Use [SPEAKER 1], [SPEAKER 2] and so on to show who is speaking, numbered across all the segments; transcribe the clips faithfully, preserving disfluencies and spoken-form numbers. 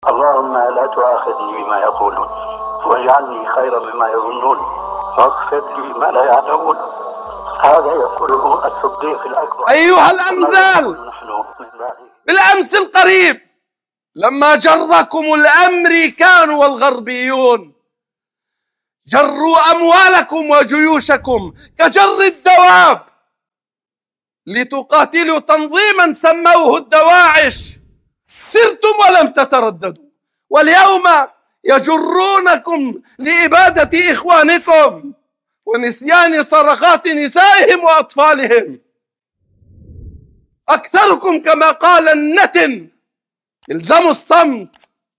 [SPEAKER 1] اللهم لا تؤاخذني بما يقولون واجعلني خيرا مما يظنون واغفر لي ما لا يعلمون. هذا يقوله الصديق الأكبر.
[SPEAKER 2] أيها الأنذال، بالأمس القريب لما جركم الأمريكان والغربيون جروا أموالكم وجيوشكم كجر الدواب لتقاتلوا تنظيما سموه الدواعش، سرتم ولم تترددوا، واليوم يجرونكم لإبادة إخوانكم ونسيان صرخات نسائهم وأطفالهم. أكثركم كما قال النتن الزموا الصمت.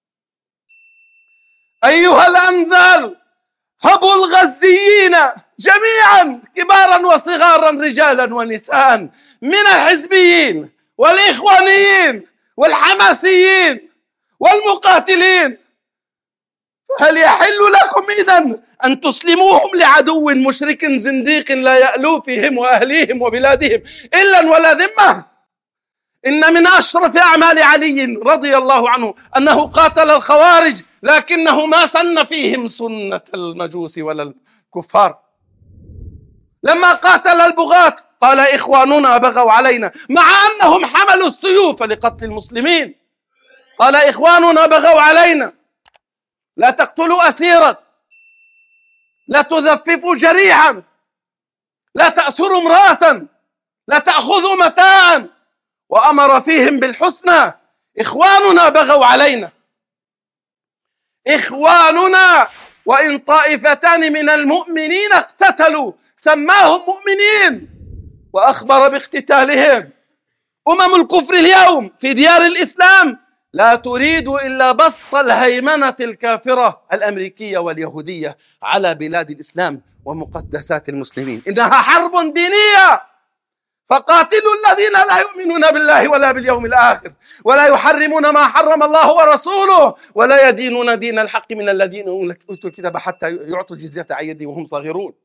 [SPEAKER 2] أيها الأنذال، هبوا الغزيين جميعا كبارا وصغارا رجالا ونساء من الحزبيين والإخوانيين والحماسيين والمقاتلين، هل يحل لكم إذن أن تسلموهم لعدو مشرك زنديق لا يألو فيهم وأهليهم وبلادهم إلا ولا ذمة؟ إن من أشرف أعمال علي رضي الله عنه أنه قاتل الخوارج، لكنه ما سن فيهم سنة المجوس ولا الكفار. لما قاتل البغاة قال إخواننا بغوا علينا، مع أنهم حملوا السيوف لقتل المسلمين. قال إخواننا بغوا علينا، لا تقتلوا أسيرا، لا تذففوا جريحا، لا تأسروا امرأة، لا تأخذوا متاعا، وأمر فيهم بالحسنى. إخواننا بغوا علينا، إخواننا، وإن طائفتان من المؤمنين اقتتلوا سماهم مؤمنين وأخبر باقتتالهم. أمم الكفر اليوم في ديار الإسلام لا تريد إلا بسط الهيمنة الكافرة الأمريكية واليهودية على بلاد الإسلام ومقدسات المسلمين. إنها حرب دينية، فقاتلوا الذين لا يؤمنون بالله ولا باليوم الآخر ولا يحرمون ما حرم الله ورسوله ولا يدينون دين الحق من الذين أوتوا الكتاب حتى يعطوا الجزية عن يد وهم صاغرون.